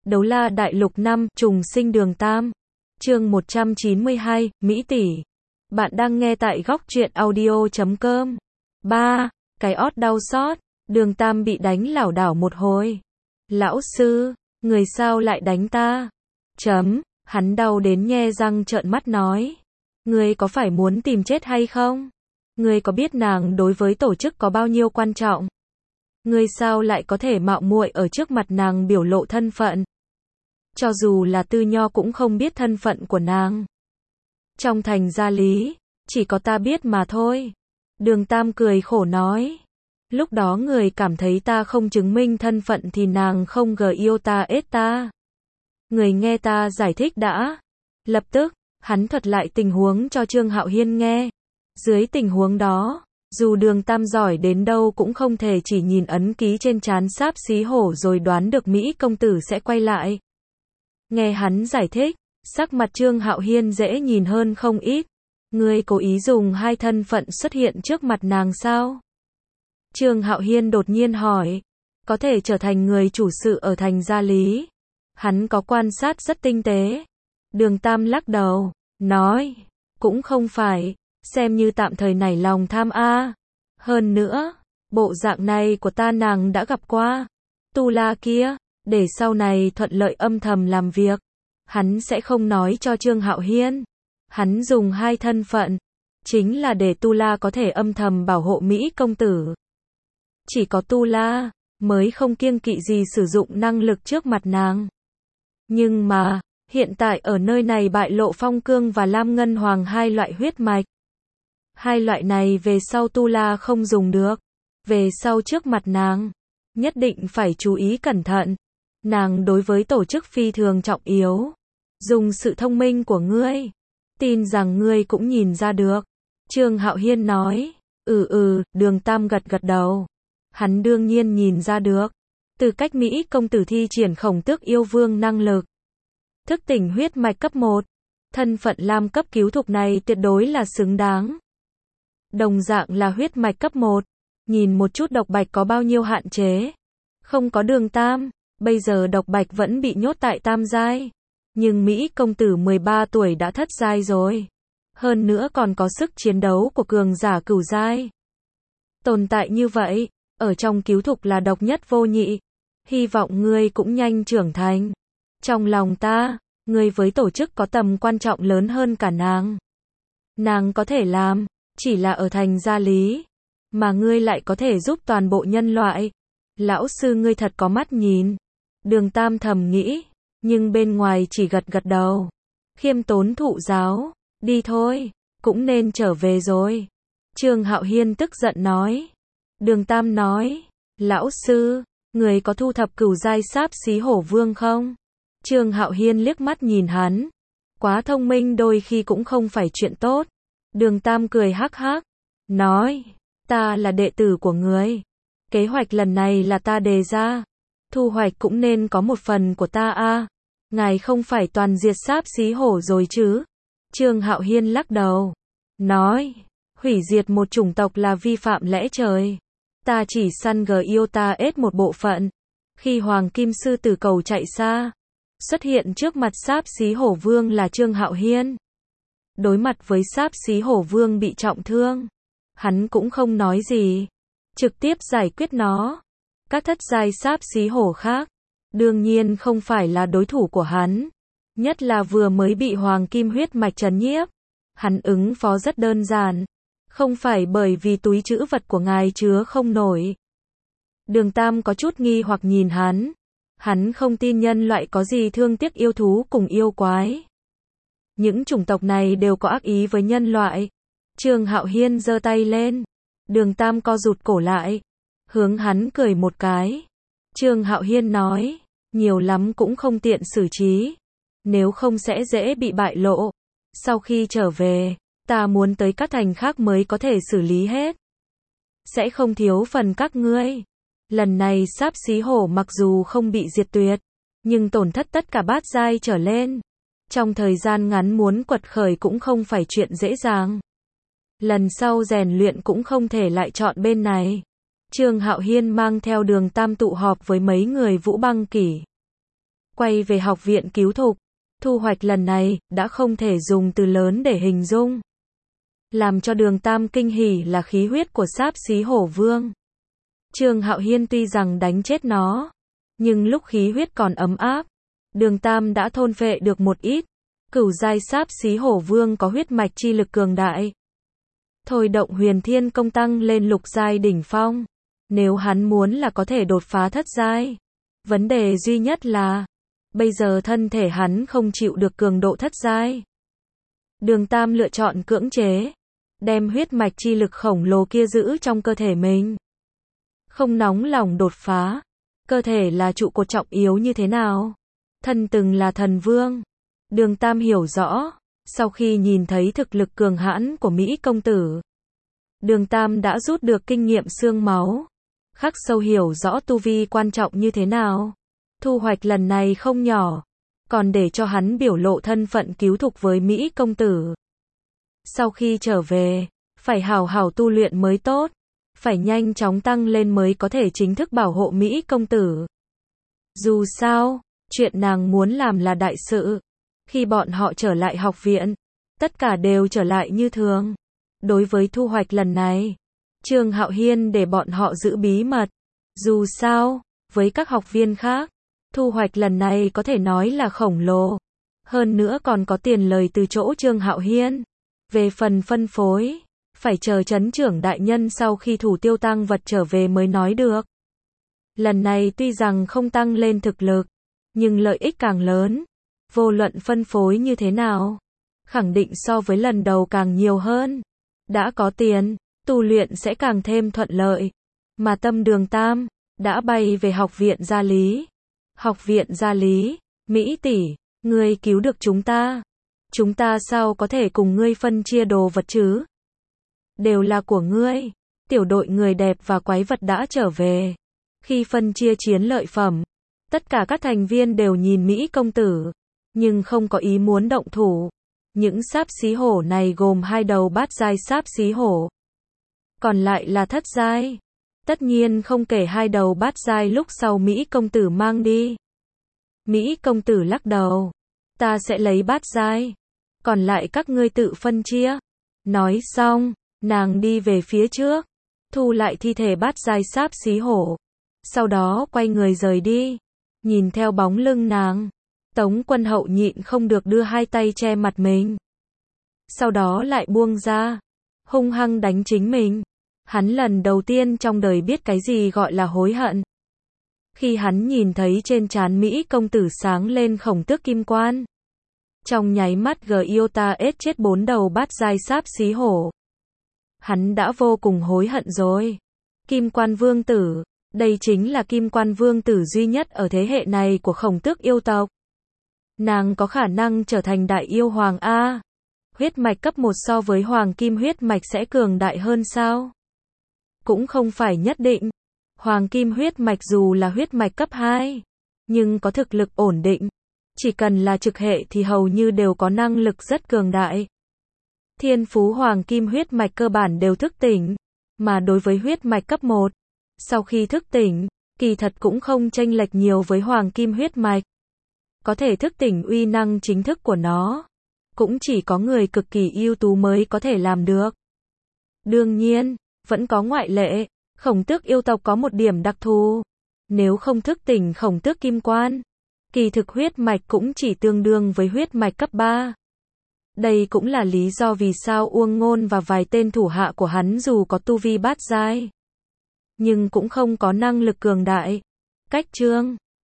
Đấu La Đại Lục 5, Trùng Sinh Đường Tam. Chương 192, Mỹ tỷ. Bạn đang nghe tại góc truyện audio.com. 3. Cái ót đau xót, Đường Tam bị đánh lảo đảo một hồi. Lão sư, người sao lại đánh ta? Hắn đau đến nhe răng trợn mắt nói. Ngươi có phải muốn tìm chết hay không? Ngươi có biết nàng đối với tổ chức có bao nhiêu quan trọng? Ngươi sao lại có thể mạo muội ở trước mặt nàng biểu lộ thân phận? Cho dù là Tư Nho cũng không biết thân phận của nàng. Trong thành gia lý, chỉ có ta biết mà thôi. Đường Tam cười khổ nói. Lúc đó người cảm thấy ta không chứng minh thân phận thì nàng không yêu ta ết ta. Người nghe ta giải thích đã. Lập tức, hắn thuật lại tình huống cho Trương Hạo Hiên nghe. Dưới tình huống đó, dù Đường Tam giỏi đến đâu cũng không thể chỉ nhìn ấn ký trên trán Sáp Xí Hổ rồi đoán được Mỹ công tử sẽ quay lại. Nghe hắn giải thích, sắc mặt Trương Hạo Hiên dễ nhìn hơn không ít. Ngươi cố ý dùng hai thân phận xuất hiện trước mặt nàng sao? Trương Hạo Hiên đột nhiên hỏi. Có thể trở thành người chủ sự ở thành gia lý. Hắn có quan sát rất tinh tế. Đường Tam lắc đầu, nói. Cũng không phải, xem như tạm thời nảy lòng tham a. Hơn nữa, bộ dạng này của ta nàng đã gặp qua. Tu La kia, để sau này thuận lợi âm thầm làm việc. Hắn sẽ không nói cho Trương Hạo Hiên. Hắn dùng hai thân phận, chính là để Tu La có thể âm thầm bảo hộ Mỹ công tử. Chỉ có Tu La mới không kiêng kỵ gì sử dụng năng lực trước mặt nàng. Nhưng mà, hiện tại ở nơi này bại lộ Phong Cương và Lam Ngân Hoàng hai loại huyết mạch. Hai loại này về sau Tu La không dùng được. Về sau trước mặt nàng, nhất định phải chú ý cẩn thận. Nàng đối với tổ chức phi thường trọng yếu. Dùng sự thông minh của ngươi, tin rằng ngươi cũng nhìn ra được. Trương Hạo Hiên nói. Đường Tam gật đầu. Hắn đương nhiên nhìn ra được. Từ cách Mỹ công tử thi triển Khổng Tước yêu vương năng lực. Thức tỉnh huyết mạch cấp 1. Thân phận Lam cấp cứu thục này tuyệt đối là xứng đáng. Đồng dạng là huyết mạch cấp 1. Nhìn một chút Độc Bạch có bao nhiêu hạn chế. Không có Đường Tam, bây giờ Độc Bạch vẫn bị nhốt tại tam giai. Nhưng Mỹ công tử 13 tuổi đã thất giai rồi. Hơn nữa còn có sức chiến đấu của cường giả cửu giai. Tồn tại như vậy, ở trong cứu thục là độc nhất vô nhị. Hy vọng ngươi cũng nhanh trưởng thành. Trong lòng ta, ngươi với tổ chức có tầm quan trọng lớn hơn cả nàng. Nàng có thể làm, chỉ là ở thành gia lý. Mà ngươi lại có thể giúp toàn bộ nhân loại. Lão sư ngươi thật có mắt nhìn. Đường Tam thầm nghĩ. Nhưng bên ngoài chỉ gật đầu. Khiêm tốn thụ giáo. Đi thôi, cũng nên trở về rồi. Trương Hạo Hiên tức giận nói. Đường Tam nói. Lão sư, người có thu thập cửu giai Sáp Xí Hổ vương không? Trương Hạo Hiên liếc mắt nhìn hắn. Quá thông minh đôi khi cũng không phải chuyện tốt. Đường Tam cười hắc hắc. Nói. Ta là đệ tử của người. Kế hoạch lần này là ta đề ra. Thu hoạch cũng nên có một phần của ta a. Ngài không phải toàn diệt Sáp Xí Hổ rồi chứ? Trương Hạo Hiên lắc đầu. Nói. Hủy diệt một chủng tộc là vi phạm lẽ trời. Ta chỉ săn yêu ta ết một bộ phận. Khi Hoàng Kim Sư Tử cầu chạy xa, xuất hiện trước mặt Sáp Xí Hổ Vương là Trương Hạo Hiên. Đối mặt với Sáp Xí Hổ Vương bị trọng thương, hắn cũng không nói gì. Trực tiếp giải quyết nó. Các thất giai Sáp Xí Hổ khác, đương nhiên không phải là đối thủ của hắn. Nhất là vừa mới bị Hoàng Kim huyết mạch trấn nhiếp. Hắn ứng phó rất đơn giản. Không phải bởi vì túi trữ vật của ngài chứa không nổi. Đường Tam có chút nghi hoặc nhìn hắn. Hắn không tin nhân loại có gì thương tiếc yêu thú cùng yêu quái. Những chủng tộc này đều có ác ý với nhân loại. Trương Hạo Hiên giơ tay lên. Đường Tam co rụt cổ lại. Hướng hắn cười một cái. Trương Hạo Hiên nói. Nhiều lắm cũng không tiện xử trí. Nếu không sẽ dễ bị bại lộ. Sau khi trở về, ta muốn tới các thành khác mới có thể xử lý hết. Sẽ không thiếu phần các ngươi. Lần này Sáp Xí Hổ mặc dù không bị diệt tuyệt, nhưng tổn thất tất cả bát giai trở lên. Trong thời gian ngắn muốn quật khởi cũng không phải chuyện dễ dàng. Lần sau rèn luyện cũng không thể lại chọn bên này. Trương Hạo Hiên mang theo Đường Tam tụ họp với mấy người Vũ Băng Kỷ. Quay về học viện cứu thục, thu hoạch lần này đã không thể dùng từ lớn để hình dung. Làm cho Đường Tam kinh hỉ là khí huyết của Xáp Xí Hổ Vương. Trương Hạo Hiên tuy rằng đánh chết nó, nhưng lúc khí huyết còn ấm áp, Đường Tam đã thôn phệ được một ít. Cửu giai Xáp Xí Hổ Vương có huyết mạch chi lực cường đại, thôi động Huyền Thiên Công tăng lên lục giai đỉnh phong. Nếu hắn muốn là có thể đột phá thất giai. Vấn đề duy nhất là, bây giờ thân thể hắn không chịu được cường độ thất giai. Đường Tam lựa chọn cưỡng chế, đem huyết mạch chi lực khổng lồ kia giữ trong cơ thể mình. Không nóng lòng đột phá. Cơ thể là trụ cột trọng yếu như thế nào? Thân từng là thần vương. Đường Tam hiểu rõ, sau khi nhìn thấy thực lực cường hãn của Mỹ công tử, Đường Tam đã rút được kinh nghiệm xương máu, khắc sâu hiểu rõ tu vi quan trọng như thế nào. Thu hoạch lần này không nhỏ, còn để cho hắn biểu lộ thân phận cứu thục với Mỹ công tử. Sau khi trở về, phải hào hào tu luyện mới tốt, phải nhanh chóng tăng lên mới có thể chính thức bảo hộ Mỹ công tử. Dù sao, chuyện nàng muốn làm là đại sự. Khi bọn họ trở lại học viện, tất cả đều trở lại như thường. Đối với thu hoạch lần này, Trương Hạo Hiên để bọn họ giữ bí mật. Dù sao, với các học viên khác, thu hoạch lần này có thể nói là khổng lồ. Hơn nữa còn có tiền lời từ chỗ Trương Hạo Hiên. Về phần phân phối, phải chờ trấn trưởng đại nhân sau khi thủ tiêu tăng vật trở về mới nói được. Lần này tuy rằng không tăng lên thực lực, nhưng lợi ích càng lớn. Vô luận phân phối như thế nào, khẳng định so với lần đầu càng nhiều hơn. Đã có tiền, tu luyện sẽ càng thêm thuận lợi. Mà tâm Đường Tam đã bay về học viện gia lý. Học viện gia lý, Mỹ tỷ, ngươi cứu được chúng ta. Chúng ta sao có thể cùng ngươi phân chia đồ vật chứ? Đều là của ngươi. Tiểu đội người đẹp và quái vật đã trở về. Khi phân chia chiến lợi phẩm, tất cả các thành viên đều nhìn Mỹ công tử, nhưng không có ý muốn động thủ. Những Xáp Xí Hổ này gồm 2 đầu bát giai Xáp Xí Hổ, còn lại là thất giai. Tất nhiên không kể 2 đầu bát giai lúc sau Mỹ công tử mang đi. Mỹ công tử lắc đầu, ta sẽ lấy bát giai, còn lại các ngươi tự phân chia. Nói xong, nàng đi về phía trước, thu lại thi thể bát giai Xáp Xí Hổ, sau đó quay người rời đi. Nhìn theo bóng lưng nàng, Tống Quân Hậu nhịn không được đưa 2 tay che mặt mình, sau đó lại buông ra, hung hăng đánh chính mình. Hắn lần đầu tiên trong đời biết cái gì gọi là hối hận. Khi hắn nhìn thấy trên trán Mỹ công tử sáng lên khổng tước kim quan, trong nháy mắt Giota ết chết 4 đầu bát giai Xáp Xí Hổ, hắn đã vô cùng hối hận rồi. Kim quan vương tử, đây chính là kim quan vương tử duy nhất ở thế hệ này của khổng tước yêu tộc. Nàng có khả năng trở thành đại yêu hoàng A. Huyết mạch cấp 1 so với hoàng kim huyết mạch sẽ cường đại hơn sao? Cũng không phải nhất định. Hoàng kim huyết mạch dù là huyết mạch cấp 2, nhưng có thực lực ổn định. Chỉ cần là trực hệ thì hầu như đều có năng lực rất cường đại. Thiên phú hoàng kim huyết mạch cơ bản đều thức tỉnh. Mà đối với huyết mạch cấp 1, sau khi thức tỉnh, kỳ thật cũng không chênh lệch nhiều với hoàng kim huyết mạch. Có thể thức tỉnh uy năng chính thức của nó, cũng chỉ có người cực kỳ ưu tú mới có thể làm được. Đương nhiên, vẫn có ngoại lệ. Khổng tước yêu tộc có một điểm đặc thù. Nếu không thức tỉnh khổng tước kim quan, kỳ thực huyết mạch cũng chỉ tương đương với huyết mạch cấp 3. Đây cũng là lý do vì sao Uông Ngôn và vài tên thủ hạ của hắn dù có tu vi bát giai, nhưng cũng không có năng lực cường đại. Cách chương